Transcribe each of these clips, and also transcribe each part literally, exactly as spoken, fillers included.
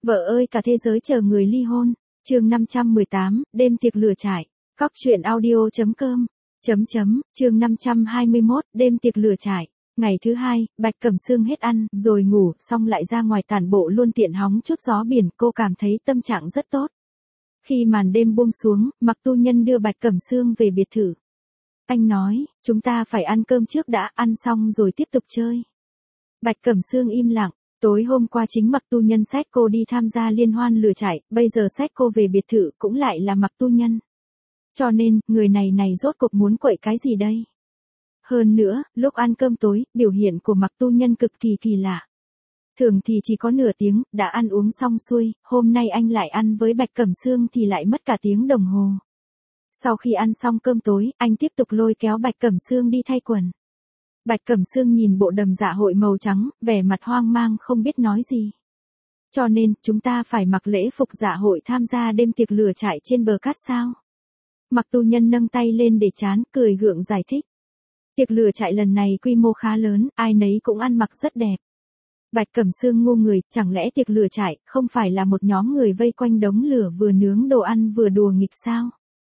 Vợ ơi cả thế giới chờ người ly hôn. Chương năm trăm mười tám, đêm tiệc lửa trại. Cóc truyện audio.com. Chấm chấm, chương năm trăm hai mươi mốt, đêm tiệc lửa trại. Ngày thứ hai, Bạch Cẩm Sương hết ăn, rồi ngủ, xong lại ra ngoài tản bộ luôn tiện hóng chút gió biển, cô cảm thấy tâm trạng rất tốt. Khi màn đêm buông xuống, Mạc Tu Nhân đưa Bạch Cẩm Sương về biệt thự. Anh nói, chúng ta phải ăn cơm trước đã, ăn xong rồi tiếp tục chơi. Bạch Cẩm Sương im lặng. Tối hôm qua chính Mạc Tu Nhân xách cô đi tham gia liên hoan lửa trại, bây giờ xách cô về biệt thự cũng lại là Mạc Tu Nhân. Cho nên, người này này rốt cuộc muốn quậy cái gì đây? Hơn nữa, lúc ăn cơm tối, biểu hiện của Mạc Tu Nhân cực kỳ kỳ lạ. Thường thì chỉ có nửa tiếng, đã ăn uống xong xuôi, hôm nay anh lại ăn với Bạch Cẩm Sương thì lại mất cả tiếng đồng hồ. Sau khi ăn xong cơm tối, anh tiếp tục lôi kéo Bạch Cẩm Sương đi thay quần. Bạch Cẩm Sương nhìn bộ đầm dạ hội màu trắng, vẻ mặt hoang mang không biết nói gì. Cho nên, chúng ta phải mặc lễ phục dạ hội tham gia đêm tiệc lửa trại trên bờ cát sao? Mạc Tu Nhân nâng tay lên để chán, cười gượng giải thích. Tiệc lửa trại lần này quy mô khá lớn, ai nấy cũng ăn mặc rất đẹp. Bạch Cẩm Sương ngu người, chẳng lẽ tiệc lửa trại không phải là một nhóm người vây quanh đống lửa vừa nướng đồ ăn vừa đùa nghịch sao?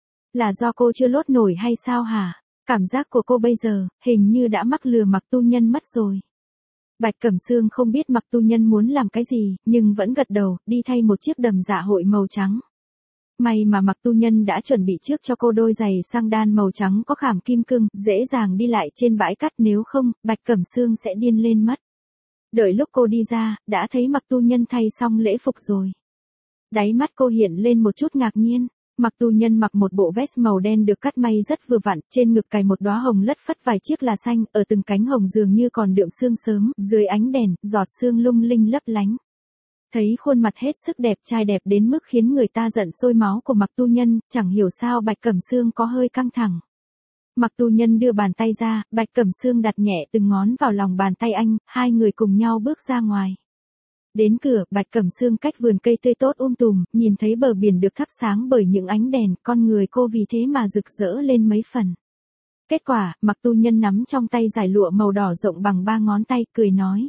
Là do cô chưa lốt nổi hay sao hả? Cảm giác của cô bây giờ, hình như đã mắc lừa Mạc Tu Nhân mất rồi. Bạch Cẩm Sương không biết Mạc Tu Nhân muốn làm cái gì, nhưng vẫn gật đầu, đi thay một chiếc đầm dạ hội màu trắng. May mà Mạc Tu Nhân đã chuẩn bị trước cho cô đôi giày sang đan màu trắng có khảm kim cương, dễ dàng đi lại trên bãi cát, nếu không, Bạch Cẩm Sương sẽ điên lên mất. Đợi lúc cô đi ra, đã thấy Mạc Tu Nhân thay xong lễ phục rồi. Đáy mắt cô hiện lên một chút ngạc nhiên. Mạc Tu Nhân mặc một bộ vest màu đen được cắt may rất vừa vặn, trên ngực cài một đóa hồng lất phất vài chiếc là xanh, ở từng cánh hồng dường như còn đượm sương sớm, dưới ánh đèn, giọt sương lung linh lấp lánh. Thấy khuôn mặt hết sức đẹp trai đẹp đến mức khiến người ta giận sôi máu của Mạc Tu Nhân, chẳng hiểu sao Bạch Cẩm Sương có hơi căng thẳng. Mạc Tu Nhân đưa bàn tay ra, Bạch Cẩm Sương đặt nhẹ từng ngón vào lòng bàn tay anh, hai người cùng nhau bước ra ngoài. Đến cửa, Bạch Cẩm Sương cách vườn cây tươi tốt um tùm, nhìn thấy bờ biển được thắp sáng bởi những ánh đèn, con người cô vì thế mà rực rỡ lên mấy phần. Kết quả, Mạc Tu Nhân nắm trong tay dải lụa màu đỏ rộng bằng ba ngón tay, cười nói.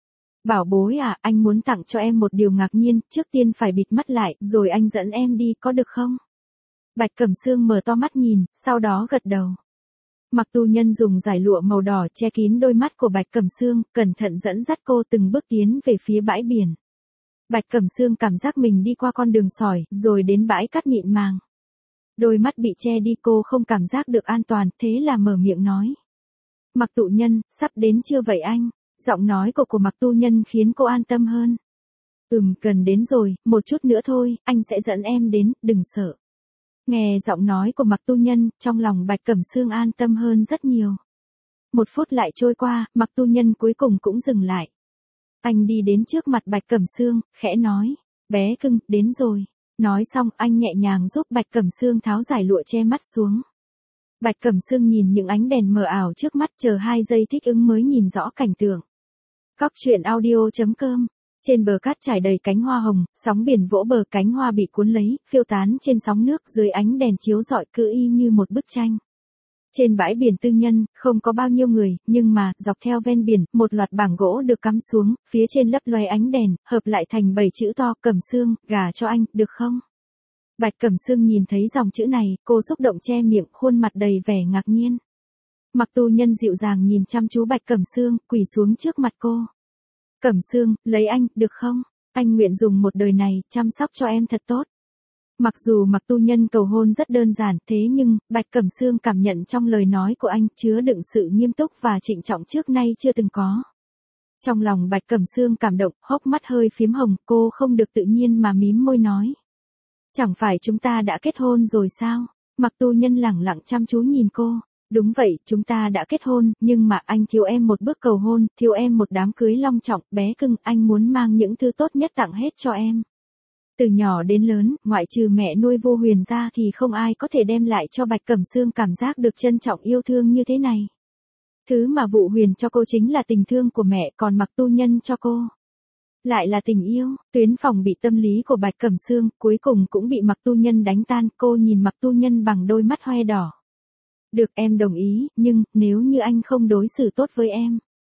Bảo bối à, anh muốn tặng cho em một điều ngạc nhiên, trước tiên phải bịt mắt lại, rồi anh dẫn em đi, có được không? Bạch Cẩm Sương mở to mắt nhìn, sau đó gật đầu. Mạc Tu Nhân dùng dải lụa màu đỏ che kín đôi mắt của Bạch Cẩm Sương, cẩn thận dẫn dắt cô từng bước tiến về phía bãi biển. Bạch Cẩm Sương cảm giác mình đi qua con đường sỏi, rồi đến bãi cát mịn màng. Đôi mắt bị che đi, cô không cảm giác được an toàn, thế là mở miệng nói. Mạc Tu Nhân, sắp đến chưa vậy anh? Giọng nói của của Mạc Tu Nhân khiến cô an tâm hơn. Ừm, gần đến rồi, một chút nữa thôi, anh sẽ dẫn em đến, đừng sợ. Nghe giọng nói của Mạc Tu Nhân, trong lòng Bạch Cẩm Sương an tâm hơn rất nhiều. Một phút lại trôi qua, Mạc Tu Nhân cuối cùng cũng dừng lại. Anh đi đến trước mặt Bạch Cẩm Sương, khẽ nói, bé cưng, đến rồi. Nói xong, anh nhẹ nhàng giúp Bạch Cẩm Sương tháo dải lụa che mắt xuống. Bạch Cẩm Sương nhìn những ánh đèn mờ ảo trước mắt, chờ hai giây thích ứng mới nhìn rõ cảnh tượng. Cóc truyện audio.com. Trên bờ cát trải đầy cánh hoa hồng, sóng biển vỗ bờ, cánh hoa bị cuốn lấy, phiêu tán trên sóng nước, dưới ánh đèn chiếu rọi cứ y như một bức tranh. Trên bãi biển tư nhân, không có bao nhiêu người, nhưng mà, dọc theo ven biển, một loạt bảng gỗ được cắm xuống, phía trên lấp loé ánh đèn, hợp lại thành bảy chữ to, Cẩm Sương, gả cho anh, được không? Bạch Cẩm Sương nhìn thấy dòng chữ này, cô xúc động che miệng, khuôn mặt đầy vẻ ngạc nhiên. Mạc Tu Nhân dịu dàng nhìn chăm chú Bạch Cẩm Sương, quỳ xuống trước mặt cô. Cẩm Sương, lấy anh, được không? Anh nguyện dùng một đời này, chăm sóc cho em thật tốt. Mặc dù Mạc Tu Nhân cầu hôn rất đơn giản, thế nhưng, Bạch Cẩm Sương cảm nhận trong lời nói của anh, chứa đựng sự nghiêm túc và trịnh trọng trước nay chưa từng có. Trong lòng Bạch Cẩm Sương cảm động, hốc mắt hơi phím hồng, cô không được tự nhiên mà mím môi nói. Chẳng phải chúng ta đã kết hôn rồi sao? Mạc Tu Nhân lẳng lặng chăm chú nhìn cô. Đúng vậy, chúng ta đã kết hôn, nhưng mà anh thiếu em một bước cầu hôn, thiếu em một đám cưới long trọng, bé cưng, anh muốn mang những thứ tốt nhất tặng hết cho em. Từ nhỏ đến lớn, ngoại trừ mẹ nuôi Vô Huyền ra thì không ai có thể đem lại cho Bạch Cẩm Sương cảm giác được trân trọng yêu thương như thế này. Thứ mà Vũ Huyền cho cô chính là tình thương của mẹ, còn Mạc Tu Nhân cho cô lại là tình yêu. Tuyến phòng bị tâm lý của Bạch Cẩm Sương, cuối cùng cũng bị Mạc Tu Nhân đánh tan, cô nhìn Mạc Tu Nhân bằng đôi mắt hoe đỏ. Được, em đồng ý, nhưng, nếu như anh không đối xử tốt với em,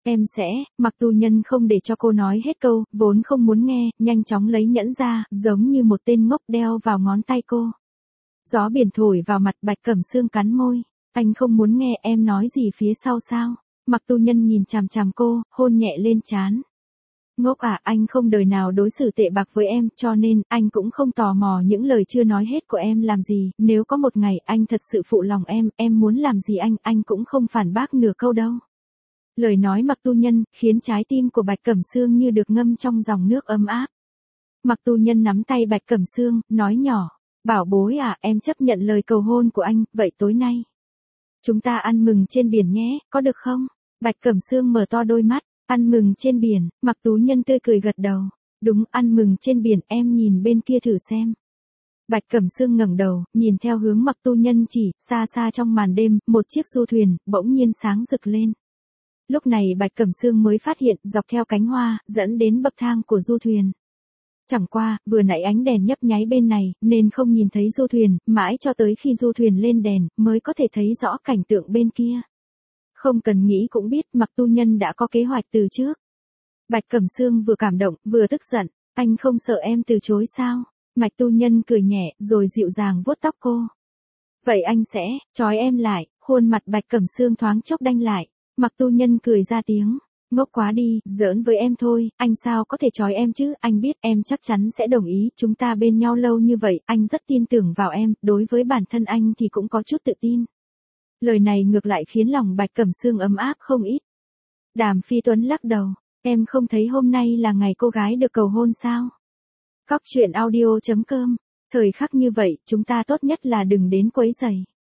Em sẽ, Mặc Tu Nhân không để cho cô nói hết câu, vốn không muốn nghe, nhanh chóng lấy nhẫn ra, giống như một tên ngốc đeo vào ngón tay cô. Gió biển thổi vào mặt Bạch Cẩm Sương cắn môi. Anh không muốn nghe em nói gì phía sau sao? Mặc Tu Nhân nhìn chằm chằm cô, hôn nhẹ lên trán. Ngốc à, anh không đời nào đối xử tệ bạc với em, cho nên, anh cũng không tò mò những lời chưa nói hết của em làm gì, nếu có một ngày anh thật sự phụ lòng em, em muốn làm gì anh, anh cũng không phản bác nửa câu đâu. Lời nói Mặc Tu Nhân, khiến trái tim của Bạch Cẩm Sương như được ngâm trong dòng nước ấm áp. Mặc Tu Nhân nắm tay Bạch Cẩm Sương, nói nhỏ, bảo bối à, em chấp nhận lời cầu hôn của anh, vậy tối nay chúng ta ăn mừng trên biển nhé, có được không? Bạch Cẩm Sương mở to đôi mắt. Ăn mừng trên biển, Mặc Tú Nhân tươi cười gật đầu. Đúng, ăn mừng trên biển, em nhìn bên kia thử xem. Bạch Cẩm Sương ngẩng đầu, nhìn theo hướng Mặc Tu Nhân chỉ, xa xa trong màn đêm, một chiếc du thuyền, bỗng nhiên sáng rực lên. Lúc này Bạch Cẩm Sương mới phát hiện, dọc theo cánh hoa, dẫn đến bậc thang của du thuyền. Chẳng qua, vừa nãy ánh đèn nhấp nháy bên này, nên không nhìn thấy du thuyền, mãi cho tới khi du thuyền lên đèn, mới có thể thấy rõ cảnh tượng bên kia. Không cần nghĩ cũng biết Mặc Tu Nhân đã có kế hoạch từ trước. Bạch Cẩm Sương vừa cảm động, vừa tức giận. Anh không sợ em từ chối sao? Mạch Tu Nhân cười nhẹ, rồi dịu dàng vuốt tóc cô. Vậy anh sẽ, trói em lại. Khuôn mặt Bạch Cẩm Sương thoáng chốc đanh lại. Mặc Tu Nhân cười ra tiếng. Ngốc quá đi, giỡn với em thôi, anh sao có thể trói em chứ, anh biết em chắc chắn sẽ đồng ý, chúng ta bên nhau lâu như vậy, anh rất tin tưởng vào em, đối với bản thân anh thì cũng có chút tự tin. Lời này ngược lại khiến lòng Bạch Cẩm Sương ấm áp không ít. Đàm Phi Tuấn lắc đầu, em không thấy hôm nay là ngày cô gái được cầu hôn sao? Cóc truyện audio chấm com, thời khắc như vậy, chúng ta tốt nhất là đừng đến quấy rầy.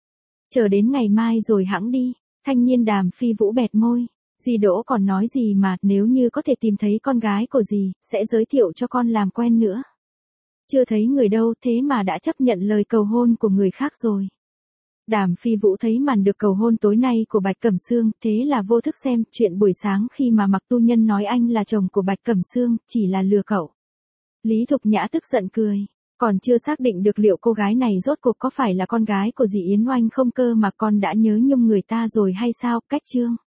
Chờ đến ngày mai rồi hẵng đi, thanh niên Đàm Phi Vũ bẹt môi. Dì Đỗ còn nói gì mà, nếu như có thể tìm thấy con gái của dì, sẽ giới thiệu cho con làm quen nữa. Chưa thấy người đâu, thế mà đã chấp nhận lời cầu hôn của người khác rồi. Đàm Phi Vũ thấy màn được cầu hôn tối nay của Bạch Cẩm Sương, thế là vô thức xem chuyện buổi sáng khi mà Mặc Tu Nhân nói anh là chồng của Bạch Cẩm Sương, chỉ là lừa cậu. Lý Thục Nhã tức giận cười, còn chưa xác định được liệu cô gái này rốt cuộc có phải là con gái của dì Yến Oanh không cơ mà con đã nhớ nhung người ta rồi hay sao, cách chương.